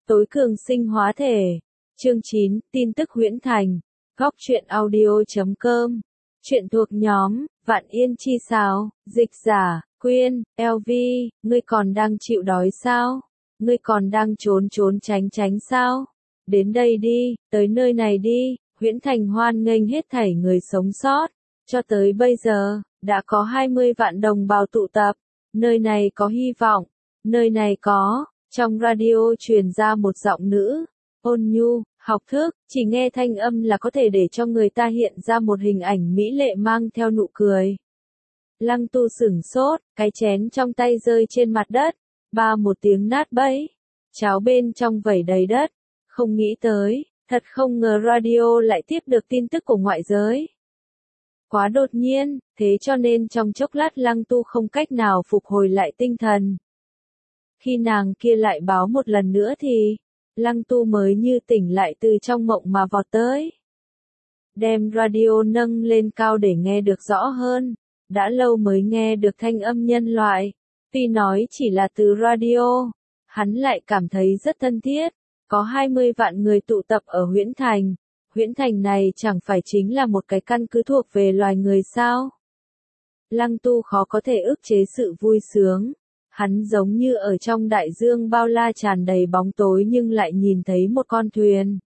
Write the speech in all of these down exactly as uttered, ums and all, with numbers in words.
Tối cường sinh hóa thể. Chương chín, tin tức huyễn thành. Góc truyện audio chấm com. Chuyện thuộc nhóm, Vạn Yên Chi Sáo, dịch giả, Quyên, lờ vê, ngươi còn đang chịu đói sao? Ngươi còn đang trốn trốn tránh tránh sao? Đến đây đi, tới nơi này đi, huyễn thành hoan nghênh hết thảy người sống sót. Cho tới bây giờ, đã có hai mươi vạn đồng bào tụ tập. Nơi này có hy vọng, nơi này có. Trong radio truyền ra một giọng nữ, ôn nhu, học thức, chỉ nghe thanh âm là có thể để cho người ta hiện ra một hình ảnh mỹ lệ mang theo nụ cười. Lăng Tu sửng sốt, cái chén trong tay rơi trên mặt đất, ba một tiếng nát bấy. Cháo bên trong vẩy đầy đất, không nghĩ tới, thật không ngờ radio lại tiếp được tin tức của ngoại giới. Quá đột nhiên, thế cho nên trong chốc lát Lăng Tu không cách nào phục hồi lại tinh thần. Khi nàng kia lại báo một lần nữa thì, Lăng Tu mới như tỉnh lại từ trong mộng mà vọt tới. Đem radio nâng lên cao để nghe được rõ hơn, đã lâu mới nghe được thanh âm nhân loại. Tuy nói chỉ là từ radio, hắn lại cảm thấy rất thân thiết. Có hai mươi vạn người tụ tập ở Huyễn Thành. Huyễn Thành này chẳng phải chính là một cái căn cứ thuộc về loài người sao? Lăng Tu khó có thể ức chế sự vui sướng. Hắn giống như ở trong đại dương bao la tràn đầy bóng tối nhưng lại nhìn thấy một con thuyền.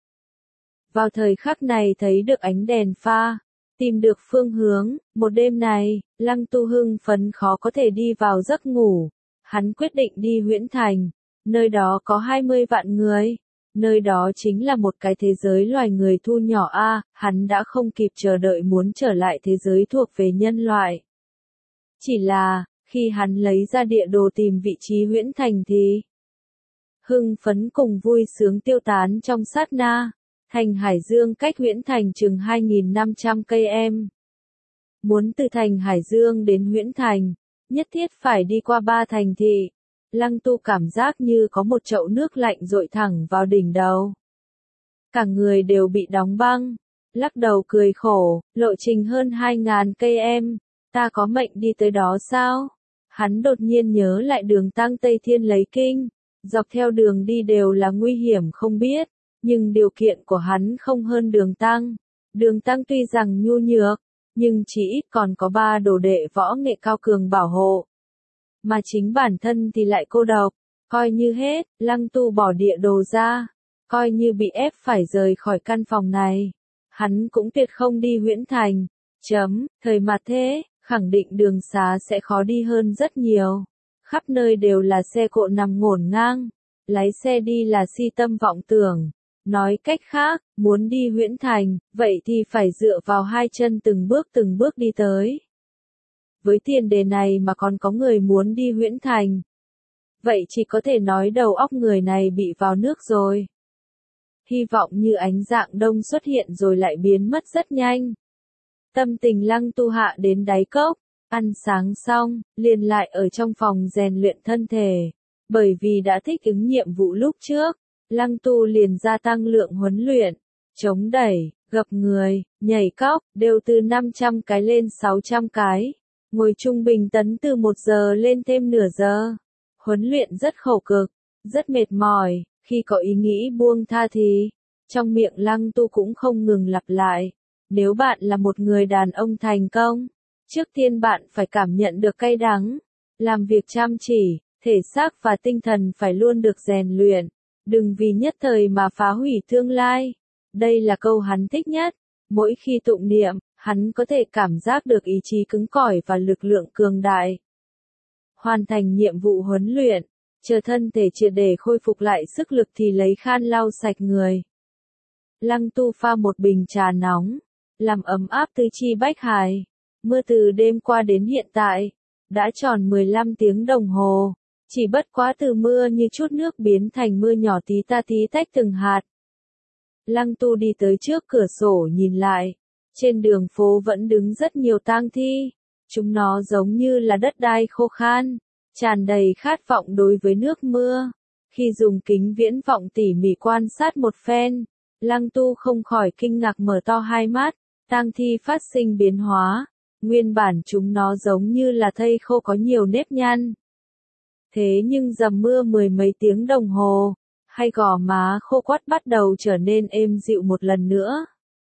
Vào thời khắc này thấy được ánh đèn pha, tìm được phương hướng, một đêm này, Lăng Tu hưng phấn khó có thể đi vào giấc ngủ. Hắn quyết định đi Huyễn Thành, nơi đó có hai mươi vạn người. Nơi đó chính là một cái thế giới loài người thu nhỏ a, hắn đã không kịp chờ đợi muốn trở lại thế giới thuộc về nhân loại. Chỉ là, khi hắn lấy ra địa đồ tìm vị trí Huyễn Thành thì hưng phấn cùng vui sướng tiêu tán trong sát na. Thành Hải Dương cách Huyễn Thành chừng hai nghìn năm trăm cây em. Muốn từ thành Hải Dương đến Huyễn Thành, nhất thiết phải đi qua ba thành thị. Lăng Tu cảm giác như có một chậu nước lạnh dội thẳng vào đỉnh đầu. Cả người đều bị đóng băng. Lắc đầu cười khổ, lộ trình hơn hai ngàn cây em. Ta có mệnh đi tới đó sao? Hắn đột nhiên nhớ lại đường Tăng Tây Thiên lấy kinh. Dọc theo đường đi đều là nguy hiểm không biết. Nhưng điều kiện của hắn không hơn đường Tăng. Đường Tăng tuy rằng nhu nhược, nhưng chỉ ít còn có ba đồ đệ võ nghệ cao cường bảo hộ. Mà chính bản thân thì lại cô độc. Coi như hết, Lăng Tu bỏ địa đồ ra. Coi như bị ép phải rời khỏi căn phòng này. Hắn cũng tuyệt không đi Huyễn Thành. Chấm, thời mặt thế, khẳng định đường xá sẽ khó đi hơn rất nhiều. Khắp nơi đều là xe cộ nằm ngổn ngang. Lái xe đi là si tâm vọng tưởng. Nói cách khác, muốn đi Huyễn Thành, vậy thì phải dựa vào hai chân từng bước từng bước đi tới. Với tiền đề này mà còn có người muốn đi Huyễn Thành. Vậy chỉ có thể nói đầu óc người này bị vào nước rồi. Hy vọng như ánh dạng đông xuất hiện rồi lại biến mất rất nhanh. Tâm tình Lăng Tu hạ đến đáy cốc, ăn sáng xong, liền lại ở trong phòng rèn luyện thân thể. Bởi vì đã thích ứng nhiệm vụ lúc trước, Lăng Tu liền gia tăng lượng huấn luyện, chống đẩy, gập người, nhảy cóc, đều từ năm trăm cái lên sáu trăm cái. Ngồi trung bình tấn từ một giờ lên thêm nửa giờ. Huấn luyện rất khổ cực, rất mệt mỏi, khi có ý nghĩ buông tha thì, trong miệng Lăng Tu cũng không ngừng lặp lại. Nếu bạn là một người đàn ông thành công, trước tiên bạn phải cảm nhận được cay đắng, làm việc chăm chỉ, thể xác và tinh thần phải luôn được rèn luyện, đừng vì nhất thời mà phá hủy tương lai. Đây là câu hắn thích nhất, mỗi khi tụng niệm, hắn có thể cảm giác được ý chí cứng cỏi và lực lượng cường đại. Hoàn thành nhiệm vụ huấn luyện, chờ thân thể triệt để khôi phục lại sức lực thì lấy khăn lau sạch người. Lăng Tu pha một bình trà nóng, làm ấm áp tứ chi bách hải. Mưa từ đêm qua đến hiện tại, đã tròn mười lăm tiếng đồng hồ. Chỉ bất quá từ mưa như chút nước biến thành mưa nhỏ tí ta tí tách từng hạt. Lăng Tu đi tới trước cửa sổ nhìn lại. Trên đường phố vẫn đứng rất nhiều tang thi. Chúng nó giống như là đất đai khô khan, tràn đầy khát vọng đối với nước mưa. Khi dùng kính viễn vọng tỉ mỉ quan sát một phen, Lăng Tu không khỏi kinh ngạc mở to hai mắt. Tang thi phát sinh biến hóa. Nguyên bản chúng nó giống như là thây khô có nhiều nếp nhăn. Thế nhưng dầm mưa mười mấy tiếng đồng hồ, hay gò má khô quắt bắt đầu trở nên êm dịu một lần nữa.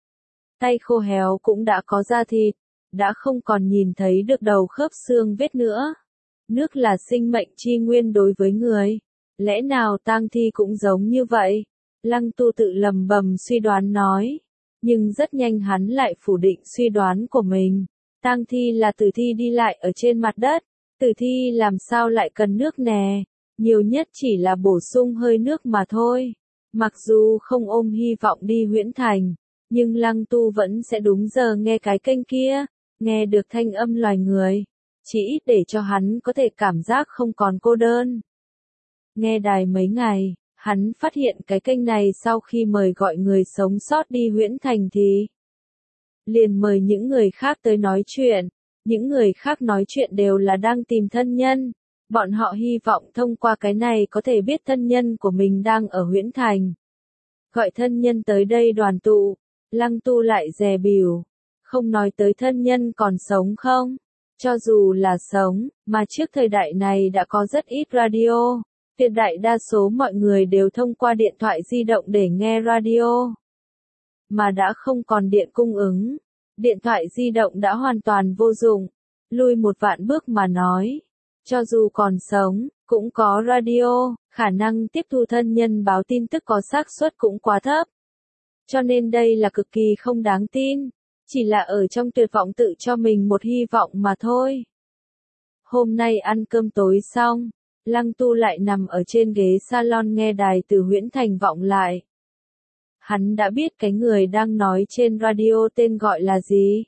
Tay khô héo cũng đã có da thịt, đã không còn nhìn thấy được đầu khớp xương vết nữa. Nước là sinh mệnh chi nguyên đối với người. Lẽ nào tang thi cũng giống như vậy? Lăng Tu tự lầm bầm suy đoán nói. Nhưng rất nhanh hắn lại phủ định suy đoán của mình. Tang thi là tử thi đi lại ở trên mặt đất. Tử thi làm sao lại cần nước nè? Nhiều nhất chỉ là bổ sung hơi nước mà thôi. Mặc dù không ôm hy vọng đi Huyễn Thành, nhưng Lăng Tu vẫn sẽ đúng giờ nghe cái kênh kia, nghe được thanh âm loài người. Chỉ ít để cho hắn có thể cảm giác không còn cô đơn. Nghe đài mấy ngày, hắn phát hiện cái kênh này sau khi mời gọi người sống sót đi Huyễn Thành thì liền mời những người khác tới nói chuyện. Những người khác nói chuyện đều là đang tìm thân nhân. Bọn họ hy vọng thông qua cái này có thể biết thân nhân của mình đang ở Huyễn Thành. Gọi thân nhân tới đây đoàn tụ. Lăng Tu lại dè bỉu. Không nói tới thân nhân còn sống không? Cho dù là sống, mà trước thời đại này đã có rất ít radio. Tuyệt đại đa số mọi người đều thông qua điện thoại di động để nghe radio. Mà đã không còn điện cung ứng. Điện thoại di động đã hoàn toàn vô dụng. Lui một vạn bước mà nói. Cho dù còn sống, cũng có radio, khả năng tiếp thu thân nhân báo tin tức có xác suất cũng quá thấp. Cho nên đây là cực kỳ không đáng tin. Chỉ là ở trong tuyệt vọng tự cho mình một hy vọng mà thôi. Hôm nay ăn cơm tối xong, Lăng Tu lại nằm ở trên ghế salon nghe đài từ Huyễn Thành vọng lại. Hắn đã biết cái người đang nói trên radio tên gọi là gì.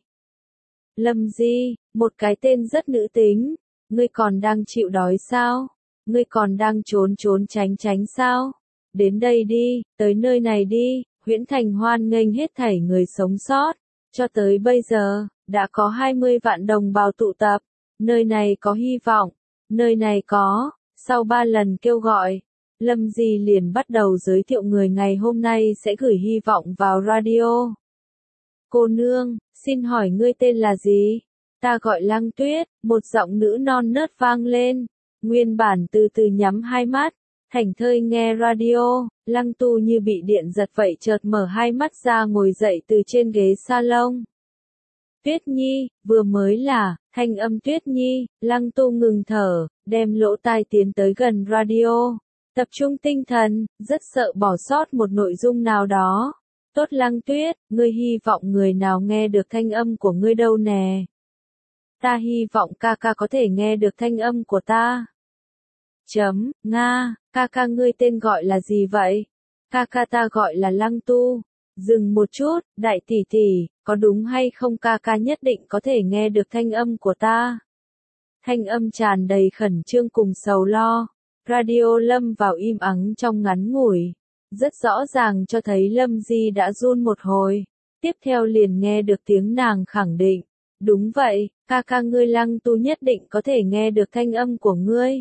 Lâm Di, một cái tên rất nữ tính. Ngươi còn đang chịu đói sao? Ngươi còn đang trốn trốn tránh tránh sao? Đến đây đi, tới nơi này đi. Huyễn Thành hoan nghênh hết thảy người sống sót. Cho tới bây giờ, đã có hai mươi vạn đồng bào tụ tập. Nơi này có hy vọng. Nơi này có. Sau ba lần kêu gọi, Lâm Di liền bắt đầu giới thiệu người ngày hôm nay sẽ gửi hy vọng vào radio. Cô nương, xin hỏi ngươi tên là gì? Ta gọi Lăng Tuyết, một giọng nữ non nớt vang lên. Nguyên bản từ từ nhắm hai mắt, thảnh thơi nghe radio, Lăng Tu như bị điện giật vậy chợt mở hai mắt ra ngồi dậy từ trên ghế salon. Tuyết Nhi, vừa mới là, thanh âm Tuyết Nhi, Lăng Tu ngừng thở, đem lỗ tai tiến tới gần radio. Tập trung tinh thần, rất sợ bỏ sót một nội dung nào đó. Tốt Lăng Tuyết, ngươi hy vọng người nào nghe được thanh âm của ngươi đâu nè. Ta hy vọng ca ca có thể nghe được thanh âm của ta. Chấm, Nga, ca ca ngươi tên gọi là gì vậy? Ca ca ta gọi là Lăng Tu. Dừng một chút, đại tỷ tỷ, có đúng hay không ca ca nhất định có thể nghe được thanh âm của ta? Thanh âm tràn đầy khẩn trương cùng sầu lo. Radio lâm vào im ắng trong ngắn ngủi. Rất rõ ràng cho thấy Lâm Di đã run một hồi. Tiếp theo liền nghe được tiếng nàng khẳng định. Đúng vậy, ca ca ngươi Lăng Tu nhất định có thể nghe được thanh âm của ngươi.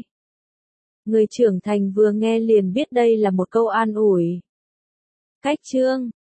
Người trưởng thành vừa nghe liền biết đây là một câu an ủi. Cách chương